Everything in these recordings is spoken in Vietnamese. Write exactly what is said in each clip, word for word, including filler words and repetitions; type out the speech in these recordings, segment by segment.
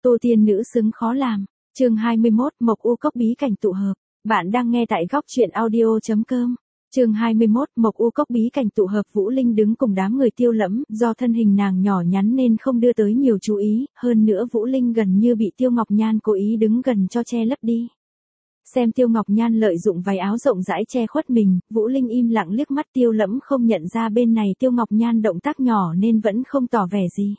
Tô Tiên nữ xứng khó làm. Chương hai mươi mốt, Mộc U Cốc bí cảnh tụ hợp. Bạn đang nghe tại góc truyện audio chấm com. Chương hai mươi mốt, Mộc U Cốc bí cảnh tụ hợp. Vũ Linh đứng cùng đám người Tiêu Lẫm, do thân hình nàng nhỏ nhắn nên không đưa tới nhiều chú ý, hơn nữa Vũ Linh gần như bị Tiêu Ngọc Nhan cố ý đứng gần cho che lấp đi. Xem Tiêu Ngọc Nhan lợi dụng váy áo rộng rãi che khuất mình, Vũ Linh im lặng liếc mắt Tiêu Lẫm không nhận ra bên này Tiêu Ngọc Nhan động tác nhỏ nên vẫn không tỏ vẻ gì.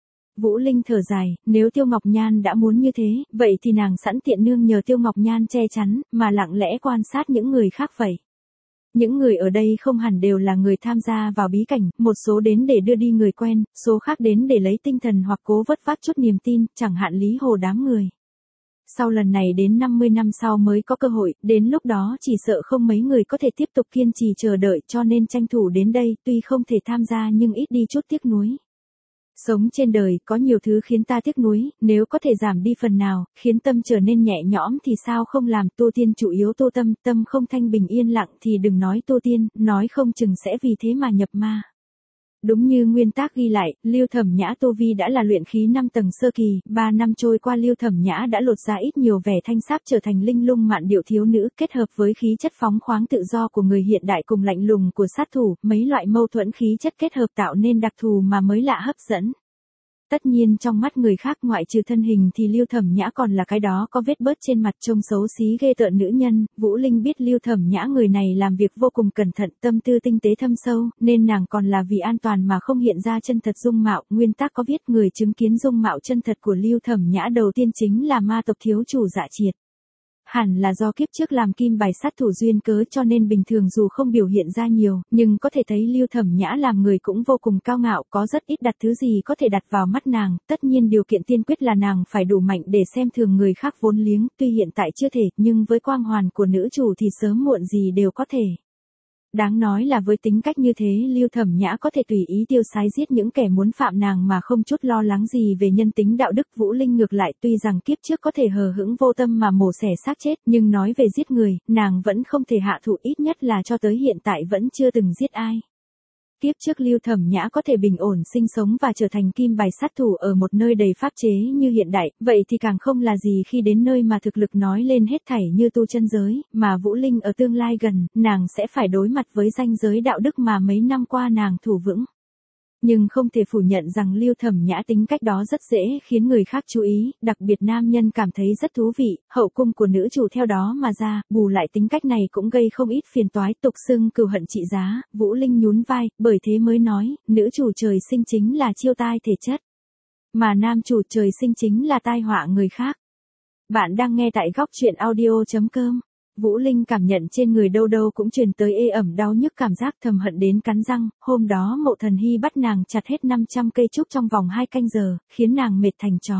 Vũ Linh thở dài, nếu Tiêu Ngọc Nhan đã muốn như thế, vậy thì nàng sẵn tiện nương nhờ Tiêu Ngọc Nhan che chắn, mà lặng lẽ quan sát những người khác vậy. Những người ở đây không hẳn đều là người tham gia vào bí cảnh, một số đến để đưa đi người quen, số khác đến để lấy tinh thần hoặc cố vớt vát chút niềm tin, chẳng hạn Lý Hồ đám người. Sau lần này đến năm mươi năm sau mới có cơ hội, đến lúc đó chỉ sợ không mấy người có thể tiếp tục kiên trì chờ đợi cho nên tranh thủ đến đây, tuy không thể tham gia nhưng ít đi chút tiếc nuối. Sống trên đời, có nhiều thứ khiến ta tiếc nuối, nếu có thể giảm đi phần nào, khiến tâm trở nên nhẹ nhõm thì sao không làm. Tô Tiên chủ yếu tu tâm, tâm không thanh bình yên lặng thì đừng nói Tô Tiên, nói không chừng sẽ vì thế mà nhập ma. Đúng như nguyên tác ghi lại, Lưu Thẩm Nhã tu vi đã là luyện khí năm tầng sơ kỳ, ba năm trôi qua Lưu Thẩm Nhã đã lột ra ít nhiều vẻ thanh sáp trở thành linh lung mạn điệu thiếu nữ, kết hợp với khí chất phóng khoáng tự do của người hiện đại cùng lạnh lùng của sát thủ, mấy loại mâu thuẫn khí chất kết hợp tạo nên đặc thù mà mới lạ hấp dẫn. Tất nhiên trong mắt người khác ngoại trừ thân hình thì Lưu Thẩm Nhã còn là cái đó có vết bớt trên mặt trông xấu xí ghê tởn nữ nhân. Vũ Linh biết Lưu Thẩm Nhã người này làm việc vô cùng cẩn thận, tâm tư tinh tế thâm sâu, nên nàng còn là vì an toàn mà không hiện ra chân thật dung mạo. Nguyên tác có viết người chứng kiến dung mạo chân thật của Lưu Thẩm Nhã đầu tiên chính là ma tộc thiếu chủ Dạ Triệt. Hẳn là do kiếp trước làm kim bài sát thủ duyên cớ cho nên bình thường dù không biểu hiện ra nhiều, nhưng có thể thấy Lưu Thẩm Nhã làm người cũng vô cùng cao ngạo, có rất ít đặt thứ gì có thể đặt vào mắt nàng, tất nhiên điều kiện tiên quyết là nàng phải đủ mạnh để xem thường người khác vốn liếng, tuy hiện tại chưa thể, nhưng với quang hoàn của nữ chủ thì sớm muộn gì đều có thể. Đáng nói là với tính cách như thế Lưu Thẩm Nhã có thể tùy ý tiêu sái giết những kẻ muốn phạm nàng mà không chút lo lắng gì về nhân tính đạo đức. Vũ Linh ngược lại tuy rằng kiếp trước có thể hờ hững vô tâm mà mổ xẻ xác chết, nhưng nói về giết người, nàng vẫn không thể hạ thủ, ít nhất là cho tới hiện tại vẫn chưa từng giết ai. Kiếp trước Lưu Thẩm Nhã có thể bình ổn sinh sống và trở thành kim bài sát thủ ở một nơi đầy pháp chế như hiện đại, vậy thì càng không là gì khi đến nơi mà thực lực nói lên hết thảy như tu chân giới, mà Vũ Linh ở tương lai gần, nàng sẽ phải đối mặt với ranh giới đạo đức mà mấy năm qua nàng thủ vững. Nhưng không thể phủ nhận rằng Lưu Thẩm Nhã tính cách đó rất dễ khiến người khác chú ý, đặc biệt nam nhân cảm thấy rất thú vị, hậu cung của nữ chủ theo đó mà ra, bù lại tính cách này cũng gây không ít phiền toái, tục xưng cừu hận trị giá. Vũ Linh nhún vai, bởi thế mới nói, nữ chủ trời sinh chính là chiêu tai thể chất, mà nam chủ trời sinh chính là tai họa người khác. Bạn đang nghe tại góc truyện audio chấm com. Vũ Linh cảm nhận trên người đâu đâu cũng truyền tới ê ẩm đau nhức, cảm giác thầm hận đến cắn răng. Hôm đó Mộ Thần Hy bắt nàng chặt hết năm trăm cây trúc trong vòng hai canh giờ, khiến nàng mệt thành chó.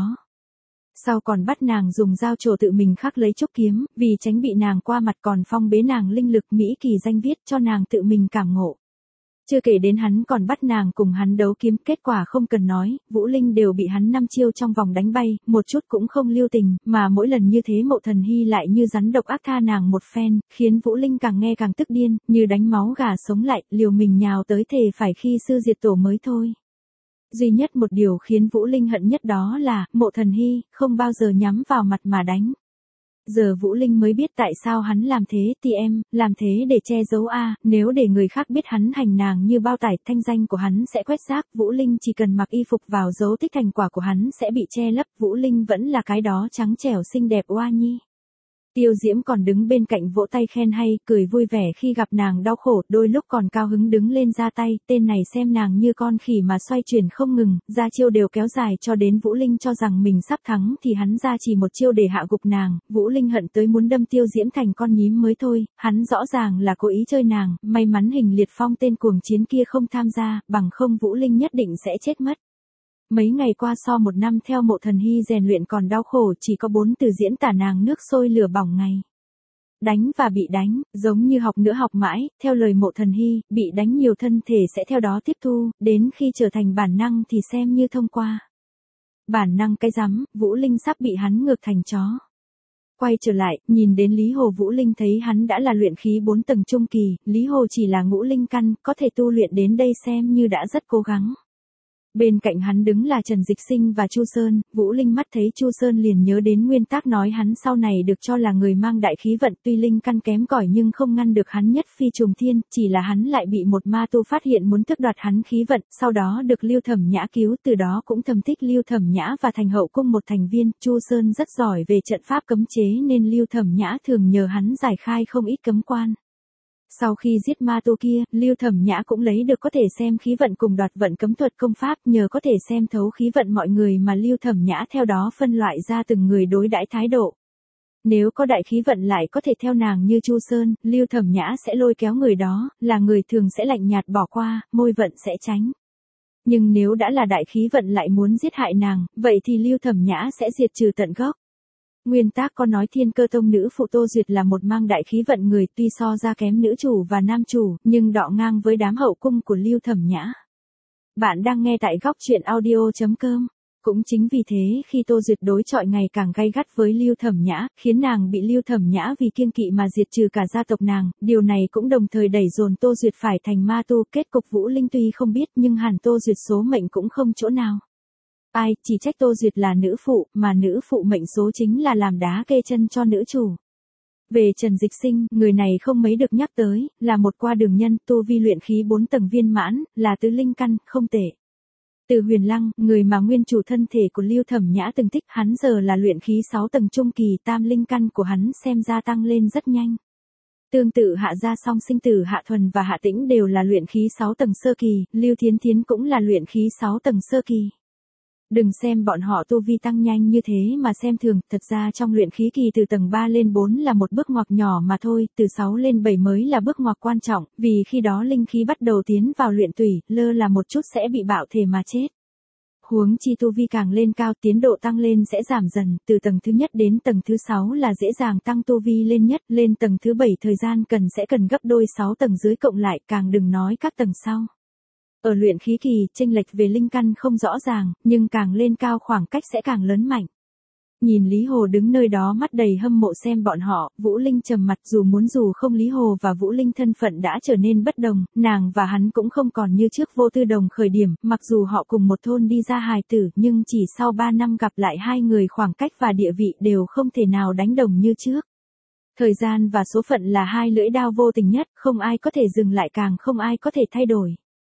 Sau còn bắt nàng dùng dao trổ tự mình khắc lấy trúc kiếm, vì tránh bị nàng qua mặt còn phong bế nàng linh lực mỹ kỳ danh viết cho nàng tự mình cảm ngộ. Chưa kể đến hắn còn bắt nàng cùng hắn đấu kiếm, kết quả không cần nói, Vũ Linh đều bị hắn năm chiêu trong vòng đánh bay, một chút cũng không lưu tình, mà mỗi lần như thế Mộ Thần Hy lại như rắn độc ác tha nàng một phen, khiến Vũ Linh càng nghe càng tức điên, như đánh máu gà sống lại, liều mình nhào tới thề phải khi sư diệt tổ mới thôi. Duy nhất một điều khiến Vũ Linh hận nhất đó là, Mộ Thần Hy, không bao giờ nhắm vào mặt mà đánh. Giờ Vũ Linh mới biết tại sao hắn làm thế, thì em, làm thế để che giấu a, nếu để người khác biết hắn hành nàng như bao tải, thanh danh của hắn sẽ quét rác, Vũ Linh chỉ cần mặc y phục vào dấu tích thành quả của hắn sẽ bị che lấp, Vũ Linh vẫn là cái đó trắng trẻo xinh đẹp oa nhi. Tiêu Diễm còn đứng bên cạnh vỗ tay khen hay, cười vui vẻ khi gặp nàng đau khổ, đôi lúc còn cao hứng đứng lên ra tay, tên này xem nàng như con khỉ mà xoay chuyển không ngừng, ra chiêu đều kéo dài cho đến Vũ Linh cho rằng mình sắp thắng thì hắn ra chỉ một chiêu để hạ gục nàng. Vũ Linh hận tới muốn đâm Tiêu Diễm thành con nhím mới thôi, hắn rõ ràng là cố ý chơi nàng, may mắn Hình Liệt Phong tên cuồng chiến kia không tham gia, bằng không Vũ Linh nhất định sẽ chết mất. Mấy ngày qua so một năm theo Mộ Thần Hy rèn luyện còn đau khổ, chỉ có bốn từ diễn tả nàng nước sôi lửa bỏng ngày. Đánh và bị đánh, giống như học nữa học mãi, theo lời Mộ Thần Hy, bị đánh nhiều thân thể sẽ theo đó tiếp thu, đến khi trở thành bản năng thì xem như thông qua. Bản năng cái rắm, Vũ Linh sắp bị hắn ngược thành chó. Quay trở lại, nhìn đến Lý Hồ, Vũ Linh thấy hắn đã là luyện khí bốn tầng trung kỳ, Lý Hồ chỉ là ngũ linh căn, có thể tu luyện đến đây xem như đã rất cố gắng. Bên cạnh hắn đứng là Trần Dịch Sinh và Chu Sơn, Vũ Linh mắt thấy Chu Sơn liền nhớ đến nguyên tắc nói hắn sau này được cho là người mang đại khí vận, tuy linh căn kém cỏi nhưng không ngăn được hắn nhất phi trùng thiên, chỉ là hắn lại bị một ma tu phát hiện muốn tước đoạt hắn khí vận, sau đó được Lưu Thẩm Nhã cứu, từ đó cũng thầm thích Lưu Thẩm Nhã và thành hậu cung một thành viên. Chu Sơn rất giỏi về trận pháp cấm chế nên Lưu Thẩm Nhã thường nhờ hắn giải khai không ít cấm quan. Sau khi giết ma tu kia, Lưu Thẩm Nhã cũng lấy được có thể xem khí vận cùng đoạt vận cấm thuật công pháp, nhờ có thể xem thấu khí vận mọi người mà Lưu Thẩm Nhã theo đó phân loại ra từng người đối đãi thái độ. Nếu có đại khí vận lại có thể theo nàng như Chu Sơn, Lưu Thẩm Nhã sẽ lôi kéo người đó, là người thường sẽ lạnh nhạt bỏ qua, môi vận sẽ tránh. Nhưng nếu đã là đại khí vận lại muốn giết hại nàng, vậy thì Lưu Thẩm Nhã sẽ diệt trừ tận gốc. Nguyên tác có nói Thiên Cơ Tông nữ phụ Tô Duyệt là một mang đại khí vận người, tuy so ra kém nữ chủ và nam chủ, nhưng đọ ngang với đám hậu cung của Lưu Thẩm Nhã. Bạn đang nghe tại góc truyện audio chấm com. Cũng chính vì thế khi Tô Duyệt đối chọi ngày càng gay gắt với Lưu Thẩm Nhã, khiến nàng bị Lưu Thẩm Nhã vì kiêng kỵ mà diệt trừ cả gia tộc nàng, điều này cũng đồng thời đẩy dồn Tô Duyệt phải thành ma tu. Kết cục Vũ Linh tuy không biết nhưng hẳn Tô Duyệt số mệnh cũng không chỗ nào. Ai, chỉ trách Tô Duyệt là nữ phụ, mà nữ phụ mệnh số chính là làm đá kê chân cho nữ chủ. Về Trần Dịch Sinh, người này không mấy được nhắc tới, là một qua đường nhân, tu vi luyện khí bốn tầng viên mãn, là tứ linh căn, không tệ. Từ Huyền Lăng, người mà nguyên chủ thân thể của Lưu Thẩm Nhã từng thích, hắn giờ là luyện khí sáu tầng trung kỳ, tam linh căn của hắn xem ra tăng lên rất nhanh. Tương tự Hạ Gia Song sinh tử Hạ Thuần và Hạ Tĩnh đều là luyện khí sáu tầng sơ kỳ, Lưu Thiến Thiến cũng là luyện khí sáu tầng sơ kỳ. Đừng xem bọn họ tu vi tăng nhanh như thế mà xem thường, thật ra trong luyện khí kỳ từ tầng ba lên bốn là một bước ngoặt nhỏ mà thôi, từ sáu lên bảy mới là bước ngoặt quan trọng, vì khi đó linh khí bắt đầu tiến vào luyện tủy, lơ là một chút sẽ bị bạo thể mà chết. Huống chi tu vi càng lên cao, tiến độ tăng lên sẽ giảm dần, từ tầng thứ nhất đến tầng thứ sáu là dễ dàng tăng tu vi lên nhất, lên tầng thứ bảy thời gian cần sẽ cần gấp đôi sáu tầng dưới cộng lại, càng đừng nói các tầng sau. Ở luyện khí kỳ, chênh lệch về linh căn không rõ ràng, nhưng càng lên cao khoảng cách sẽ càng lớn mạnh. Nhìn Lý Hồ đứng nơi đó mắt đầy hâm mộ xem bọn họ, Vũ Linh trầm mặt, dù muốn dù không Lý Hồ và Vũ Linh thân phận đã trở nên bất đồng, nàng và hắn cũng không còn như trước vô tư đồng khởi điểm, mặc dù họ cùng một thôn đi ra hài tử, nhưng chỉ sau ba năm gặp lại hai người khoảng cách và địa vị đều không thể nào đánh đồng như trước. Thời gian và số phận là hai lưỡi đao vô tình nhất, không ai có thể dừng lại càng không ai có thể thay đổi.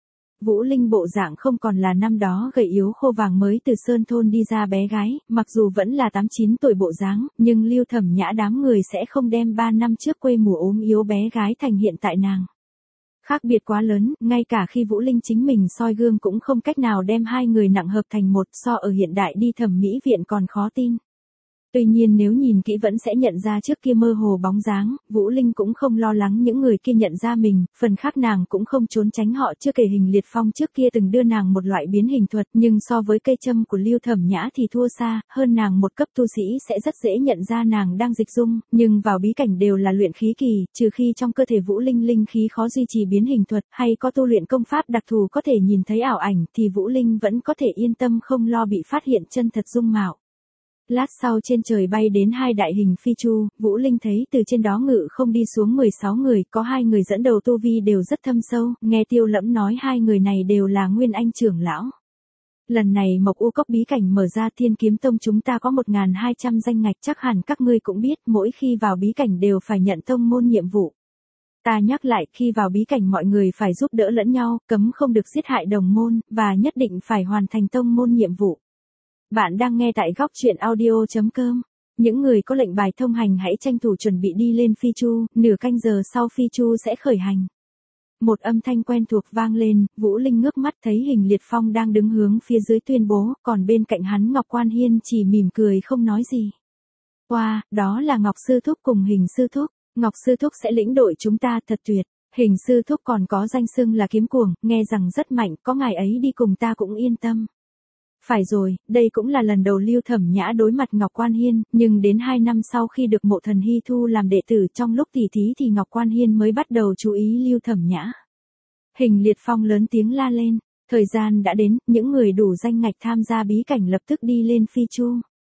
Vũ Linh bộ dạng không còn là năm đó gầy yếu khô vàng mới từ sơn thôn đi ra bé gái, mặc dù vẫn là tám chín tuổi bộ dáng, nhưng Lưu Thẩm Nhã đám người sẽ không đem ba năm trước quê mùa ốm yếu bé gái thành hiện tại nàng. Khác biệt quá lớn, ngay cả khi Vũ Linh chính mình soi gương cũng không cách nào đem hai người nặng hợp thành một, so ở hiện đại đi thẩm mỹ viện còn khó tin. Tuy nhiên nếu nhìn kỹ vẫn sẽ nhận ra trước kia mơ hồ bóng dáng, Vũ Linh cũng không lo lắng những người kia nhận ra mình, phần khác nàng cũng không trốn tránh họ. Chưa kể Hình Liệt Phong trước kia từng đưa nàng một loại biến hình thuật, nhưng so với cây châm của Lưu Thẩm Nhã thì thua xa, hơn nàng một cấp tu sĩ sẽ rất dễ nhận ra nàng đang dịch dung, nhưng vào bí cảnh đều là luyện khí kỳ, trừ khi trong cơ thể Vũ Linh linh khí khó duy trì biến hình thuật, hay có tu luyện công pháp đặc thù có thể nhìn thấy ảo ảnh, thì Vũ Linh vẫn có thể yên tâm không lo bị phát hiện chân thật dung mạo. Lát sau trên trời bay đến hai đại hình phi chu, Vũ Linh thấy từ trên đó ngự không đi xuống mười sáu người, có hai người dẫn đầu tu vi đều rất thâm sâu, nghe Tiêu Lẫm nói hai người này đều là Nguyên Anh trưởng lão. Lần này Mộc U Cốc bí cảnh mở ra, Thiên Kiếm Tông chúng ta có một nghìn hai trăm danh ngạch, chắc hẳn các ngươi cũng biết, mỗi khi vào bí cảnh đều phải nhận tông môn nhiệm vụ. Ta nhắc lại, khi vào bí cảnh mọi người phải giúp đỡ lẫn nhau, cấm không được giết hại đồng môn, và nhất định phải hoàn thành tông môn nhiệm vụ. Bạn đang nghe tại góc truyện audio chấm com. Những người có lệnh bài thông hành hãy tranh thủ chuẩn bị đi lên phi chu, nửa canh giờ sau phi chu sẽ khởi hành. Một âm thanh quen thuộc vang lên, Vũ Linh ngước mắt thấy Hình Liệt Phong đang đứng hướng phía dưới tuyên bố, còn bên cạnh hắn Ngọc Quan Hiên chỉ mỉm cười không nói gì. Wow, đó là Ngọc Sư Thúc cùng Hình Sư Thúc, Ngọc Sư Thúc sẽ lĩnh đội chúng ta, thật tuyệt. Hình Sư Thúc còn có danh xưng là Kiếm Cuồng, nghe rằng rất mạnh, có ngài ấy đi cùng ta cũng yên tâm. Phải rồi, đây cũng là lần đầu Lưu Thẩm Nhã đối mặt Ngọc Quan Hiên, nhưng đến hai năm sau khi được Mộ Thần Hy thu làm đệ tử, trong lúc tỉ thí thì Ngọc Quan Hiên mới bắt đầu chú ý Lưu Thẩm Nhã. Hình Liệt Phong lớn tiếng la lên, thời gian đã đến, những người đủ danh ngạch tham gia bí cảnh lập tức đi lên phi chu.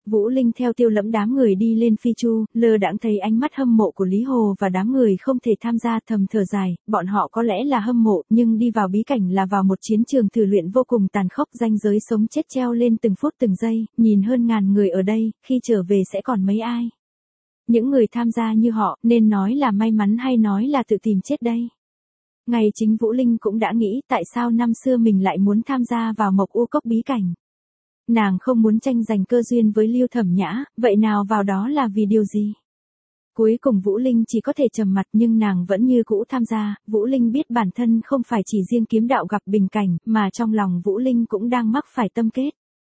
Vũ Linh theo Tiêu Lẫm đám người đi lên Phi Chu, lơ đãng thấy ánh mắt hâm mộ của Lý Hồ và đám người không thể tham gia, thầm thở dài, bọn họ có lẽ là hâm mộ, nhưng đi vào bí cảnh là vào một chiến trường thử luyện vô cùng tàn khốc, ranh giới sống chết treo lên từng phút từng giây, nhìn hơn ngàn người ở đây, khi trở về sẽ còn mấy ai. Những người tham gia như họ, nên nói là may mắn hay nói là tự tìm chết đây. Ngày chính Vũ Linh cũng đã nghĩ tại sao năm xưa mình lại muốn tham gia vào Mộc U Cốc bí cảnh. Nàng không muốn tranh giành cơ duyên với Lưu Thẩm Nhã, vậy nào vào đó là vì điều gì? Cuối cùng Vũ Linh chỉ có thể trầm mặt nhưng nàng vẫn như cũ tham gia, Vũ Linh biết bản thân không phải chỉ riêng kiếm đạo gặp bình cảnh, mà trong lòng Vũ Linh cũng đang mắc phải tâm kết.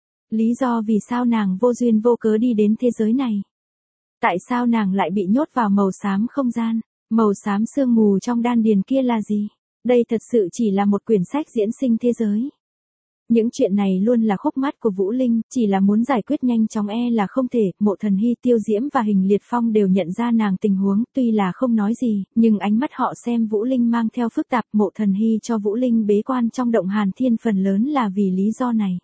Lý do vì sao nàng vô duyên vô cớ đi đến thế giới này? Tại sao nàng lại bị nhốt vào màu xám không gian? Màu xám sương mù trong đan điền kia là gì? Đây thật sự chỉ là một quyển sách diễn sinh thế giới. Những chuyện này luôn là khúc mắc của Vũ Linh, chỉ là muốn giải quyết nhanh chóng e là không thể. Mộ Thần Hy, Tiêu Diễm và Hình Liệt Phong đều nhận ra nàng tình huống, tuy là không nói gì, nhưng ánh mắt họ xem Vũ Linh mang theo phức tạp. Mộ Thần Hy cho Vũ Linh bế quan trong động Hàn Thiên phần lớn là vì lý do này.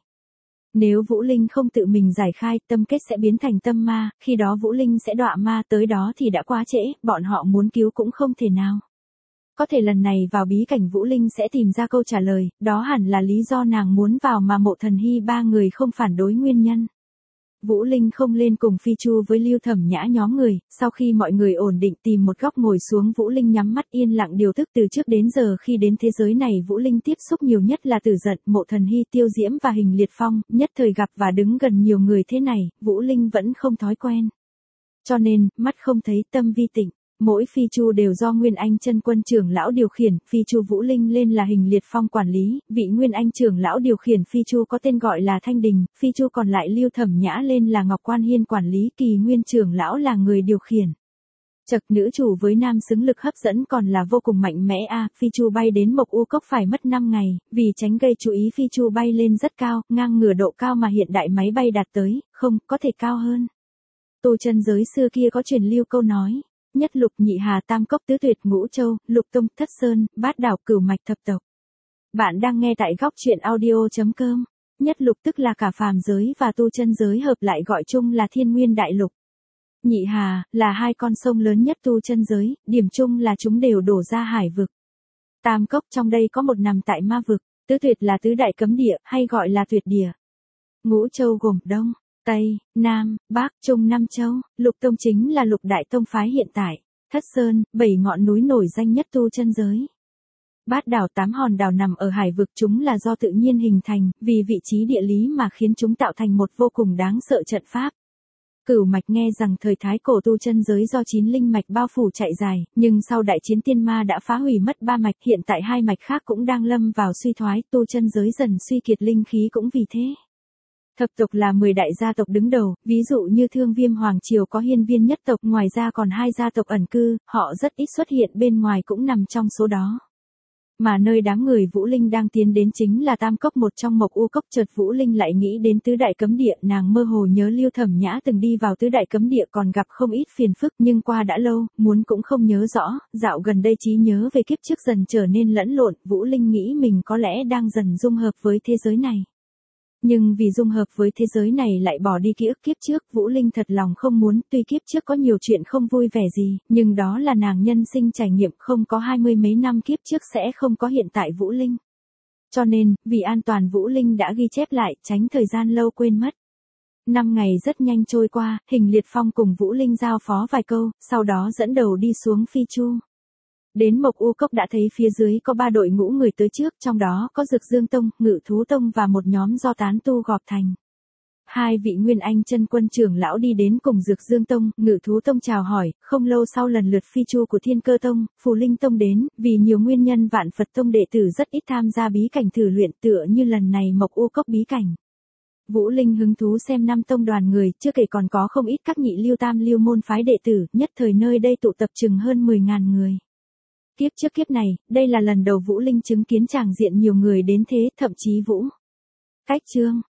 Nếu Vũ Linh không tự mình giải khai, tâm kết sẽ biến thành tâm ma, khi đó Vũ Linh sẽ đọa ma, tới đó thì đã quá trễ, bọn họ muốn cứu cũng không thể nào. Có thể lần này vào bí cảnh Vũ Linh sẽ tìm ra câu trả lời, đó hẳn là lý do nàng muốn vào mà Mộ Thần Hy ba người không phản đối nguyên nhân. Vũ Linh không lên cùng Phi Chu với Lưu Thẩm Nhã nhóm người, sau khi mọi người ổn định tìm một góc ngồi xuống, Vũ Linh nhắm mắt yên lặng điều tức. Từ trước đến giờ khi đến thế giới này Vũ Linh tiếp xúc nhiều nhất là Tử Giận, Mộ Thần Hy, Tiêu Diễm và Hình Liệt Phong, nhất thời gặp và đứng gần nhiều người thế này, Vũ Linh vẫn không thói quen. Cho nên, mắt không thấy tâm vi tịnh. Mỗi Phi Chu đều do Nguyên Anh Chân Quân trưởng lão điều khiển, Phi Chu Vũ Linh lên là Hình Liệt Phong quản lý, vị Nguyên Anh trưởng lão điều khiển Phi Chu có tên gọi là Thanh Đình, Phi Chu còn lại Lưu Thẩm Nhã lên là Ngọc Quan Hiên quản lý, Kỳ Nguyên trưởng lão là người điều khiển. Chật, nữ chủ với nam xứng lực hấp dẫn còn là vô cùng mạnh mẽ a. À, Phi Chu bay đến Mộc U Cốc phải mất năm ngày, vì tránh gây chú ý Phi Chu bay lên rất cao, ngang ngửa độ cao mà hiện đại máy bay đạt tới, không, có thể cao hơn. Tu chân giới xưa kia có truyền lưu câu nói. Nhất lục nhị hà tam cốc tứ tuyệt ngũ châu, lục tông thất sơn, bát đảo cửu mạch thập tộc. Bạn đang nghe tại góc truyện audio chấm com. Nhất lục tức là cả phàm giới và tu chân giới hợp lại gọi chung là Thiên Nguyên Đại Lục. Nhị hà là hai con sông lớn nhất tu chân giới, điểm chung là chúng đều đổ ra hải vực. Tam cốc trong đây có một nằm tại ma vực, tứ tuyệt là tứ đại cấm địa hay gọi là tuyệt địa. Ngũ châu gồm Đông, Tây, Nam, Bắc, Trung năm châu, lục tông chính là lục đại tông phái hiện tại, thất sơn, bảy ngọn núi nổi danh nhất tu chân giới. Bát đảo tám hòn đảo nằm ở hải vực, chúng là do tự nhiên hình thành, vì vị trí địa lý mà khiến chúng tạo thành một vô cùng đáng sợ trận pháp. Cửu mạch nghe rằng thời thái cổ tu chân giới do chín linh mạch bao phủ chạy dài, nhưng sau đại chiến tiên ma đã phá hủy mất ba mạch, hiện tại hai mạch khác cũng đang lâm vào suy thoái, tu chân giới dần suy kiệt, linh khí cũng vì thế. Thập tộc là mười đại gia tộc đứng đầu, ví dụ như Thương Viêm Hoàng Triều có Hiên Viên nhất tộc, ngoài ra còn hai gia tộc ẩn cư, họ rất ít xuất hiện bên ngoài cũng nằm trong số đó. Mà nơi đám người Vũ Linh đang tiến đến chính là Tam Cốc, một trong Mộc U Cốc. Chợt Vũ Linh lại nghĩ đến tứ đại cấm địa, nàng mơ hồ nhớ Lưu Thẩm Nhã từng đi vào tứ đại cấm địa còn gặp không ít phiền phức, nhưng qua đã lâu, muốn cũng không nhớ rõ, dạo gần đây trí nhớ về kiếp trước dần trở nên lẫn lộn, Vũ Linh nghĩ mình có lẽ đang dần dung hợp với thế giới này. Nhưng vì dung hợp với thế giới này lại bỏ đi ký ức kiếp trước, Vũ Linh thật lòng không muốn, tuy kiếp trước có nhiều chuyện không vui vẻ gì, nhưng đó là nàng nhân sinh trải nghiệm, không có hai mươi mấy năm kiếp trước sẽ không có hiện tại Vũ Linh. Cho nên, vì an toàn Vũ Linh đã ghi chép lại, tránh thời gian lâu quên mất. Năm ngày rất nhanh trôi qua, Hình Liệt Phong cùng Vũ Linh giao phó vài câu, sau đó dẫn đầu đi xuống Phi Chu. Đến Mộc U Cốc đã thấy phía dưới có ba đội ngũ người tới trước, trong đó có Dược Dương Tông, Ngự Thú Tông và một nhóm do tán tu gộp thành. Hai vị Nguyên Anh Chân Quân trưởng lão đi đến cùng Dược Dương Tông, Ngự Thú Tông chào hỏi, không lâu sau lần lượt Phi Chu của Thiên Cơ Tông, Phù Linh Tông đến, vì nhiều nguyên nhân Vạn Phật Tông đệ tử rất ít tham gia bí cảnh thử luyện, tựa như lần này Mộc U Cốc bí cảnh. Vũ Linh hứng thú xem năm tông đoàn người, chưa kể còn có không ít các nhị lưu tam lưu môn phái đệ tử, nhất thời nơi đây tụ tập chừng hơn mười ngàn người. Kiếp trước kiếp này, đây là lần đầu Vũ Linh chứng kiến tràng diện nhiều người đến thế, thậm chí Vũ Cách Trương,